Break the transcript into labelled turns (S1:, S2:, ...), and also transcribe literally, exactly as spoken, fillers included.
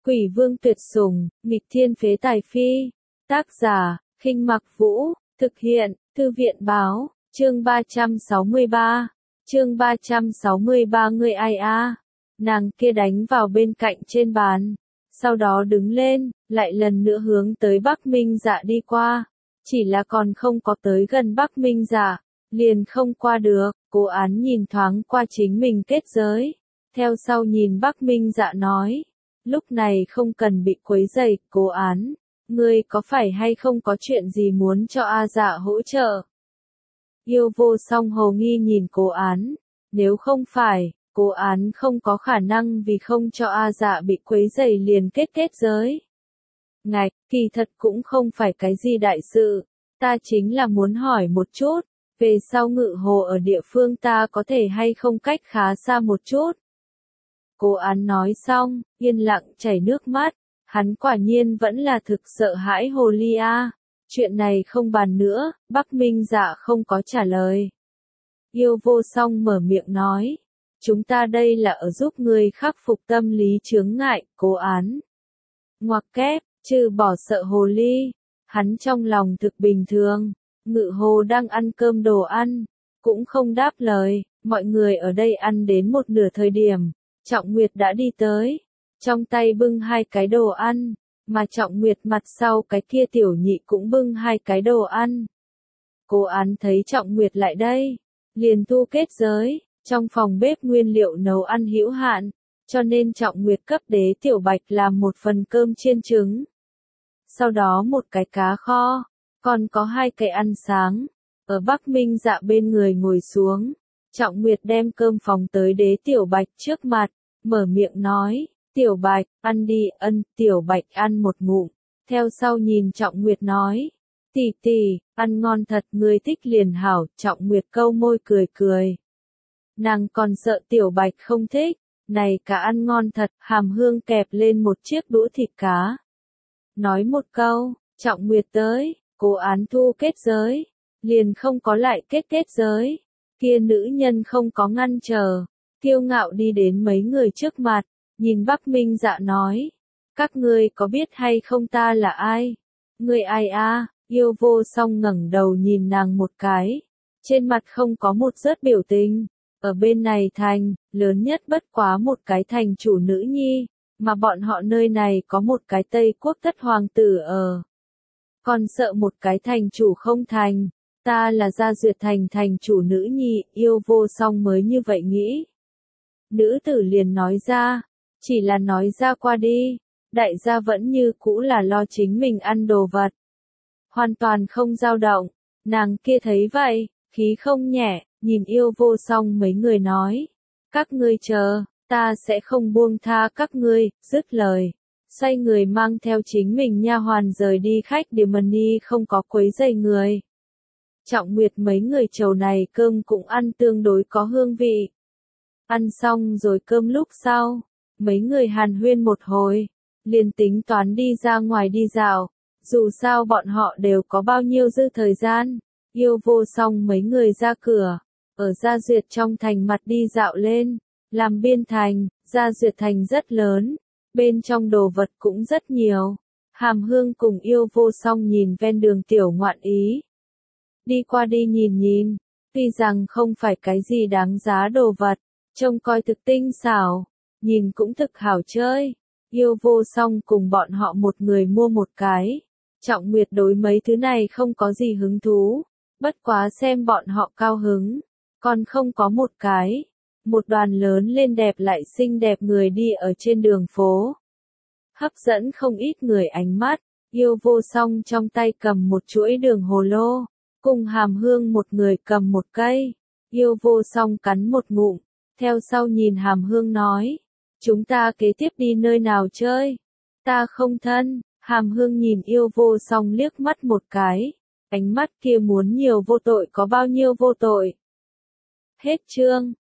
S1: Quỷ vương tuyệt sủng, nghịch thiên phế tài phi. Tác giả, Khinh Mặc Vũ, thực hiện, Thư viện báo, chương ba trăm sáu mươi ba. Chương ba trăm sáu mươi ba ngươi ai a? Nàng kia đánh vào bên cạnh trên bàn, sau đó đứng lên, lại lần nữa hướng tới Bắc Minh Dạ đi qua. Chỉ là còn không có tới gần Bắc Minh Dạ, liền không qua được. Cố Án nhìn thoáng qua chính mình kết giới, theo sau nhìn Bắc Minh Dạ nói, lúc này không cần bị quấy rầy. Cố Án, ngươi có phải hay không có chuyện gì muốn cho A Dạ hỗ trợ? Yêu Vô Song hồ nghi nhìn Cố Án, nếu không phải, Cố Án không có khả năng vì không cho A Dạ bị quấy rầy liền kết kết giới. Ngạch, kỳ thật cũng không phải cái gì đại sự, ta chính là muốn hỏi một chút, về sau ngự hồ ở địa phương ta có thể hay không cách khá xa một chút. Cố Án nói xong, yên lặng chảy nước mắt, hắn quả nhiên vẫn là thực sợ hãi hồ ly a. Chuyện này không bàn nữa, Bắc Minh Dạ không có trả lời. Yêu Vô Song mở miệng nói, chúng ta đây là ở giúp ngươi khắc phục tâm lý chướng ngại. Cố Án ngoặc kép, trừ bỏ sợ hồ ly, hắn trong lòng thực bình thường. Ngự hồ đang ăn cơm đồ ăn, cũng không đáp lời. Mọi người ở đây ăn đến một nửa thời điểm, Trọng Nguyệt đã đi tới, trong tay bưng hai cái đồ ăn, mà Trọng Nguyệt mặt sau cái kia tiểu nhị cũng bưng hai cái đồ ăn. Cố Án thấy Trọng Nguyệt lại đây, liền thu kết giới. Trong phòng bếp nguyên liệu nấu ăn hữu hạn, cho nên Trọng Nguyệt cấp Đế Tiểu Bạch làm một phần cơm chiên trứng, sau đó một cái cá kho, còn có hai cái ăn sáng. Ở Bắc Minh Dạ bên người ngồi xuống, Trọng Nguyệt đem cơm phóng tới Đế Tiểu Bạch trước mặt, mở miệng nói, Tiểu Bạch, ăn đi. Ân. Tiểu Bạch ăn một ngụm, theo sau nhìn Trọng Nguyệt nói, tỷ tỷ, ăn ngon thật, ngươi thích liền hảo. Trọng Nguyệt câu môi cười cười. Nàng còn sợ Tiểu Bạch không thích, này cá ăn ngon thật, hàm hương kẹp lên một chiếc đũa thịt cá. Nói một câu, Trọng Nguyệt tới, Cố Án thu kết giới, liền không có lại kết kết giới. Kia nữ nhân không có ngăn trở, kiêu ngạo đi đến mấy người trước mặt, nhìn Bắc Minh Dạ nói, các ngươi có biết hay không ta là ai? Ngươi ai a? Yêu Vô Song ngẩng đầu nhìn nàng một cái, trên mặt không có một rớt biểu tình. Ở bên này thành, lớn nhất bất quá một cái thành chủ nữ nhi, mà bọn họ nơi này có một cái Tây Quốc thất hoàng tử ở. Còn sợ một cái thành chủ không thành, ta là Gia Duyệt thành thành chủ nữ nhi. Yêu Vô Song mới như vậy nghĩ. Nữ tử liền nói ra, chỉ là nói ra qua đi, đại gia vẫn như cũ là lo chính mình ăn đồ vật. Hoàn toàn không dao động, nàng kia thấy vậy, khí không nhẹ. Nhìn Yêu Vô Song mấy người nói, các ngươi chờ, ta sẽ không buông tha các ngươi. Dứt lời, xoay người mang theo chính mình nha hoàn rời đi khách điếm Mani, không có quấy rầy người. Trọng Nguyệt mấy người chầu này cơm cũng ăn tương đối có hương vị. Ăn xong rồi cơm lúc sau, mấy người hàn huyên một hồi, liền tính toán đi ra ngoài đi dạo, dù sao bọn họ đều có bao nhiêu dư thời gian. Yêu Vô Song mấy người ra cửa, ở Gia Duyệt trong thành mặt đi dạo lên, làm biên thành. Gia Duyệt thành rất lớn, bên trong đồ vật cũng rất nhiều. Hàm Hương cùng Yêu Vô Song nhìn ven đường tiểu ngoạn ý, đi qua đi nhìn nhìn, tuy rằng không phải cái gì đáng giá đồ vật, trông coi thực tinh xảo, nhìn cũng thực hảo chơi. Yêu Vô Song cùng bọn họ một người mua một cái. Trọng Nguyệt đối mấy thứ này không có gì hứng thú, bất quá xem bọn họ cao hứng, còn không có một cái. Một đoàn lớn lên đẹp lại xinh đẹp người đi ở trên đường phố, hấp dẫn không ít người ánh mắt. Yêu Vô Song trong tay cầm một chuỗi đường hồ lô, cùng Hàm Hương một người cầm một cây. Yêu Vô Song cắn một ngụm, theo sau nhìn Hàm Hương nói, chúng ta kế tiếp đi nơi nào chơi? Ta không thân. Hàm Hương nhìn Yêu Vô Song liếc mắt một cái, ánh mắt kia muốn nhiều vô tội có bao nhiêu vô tội. Hết chương.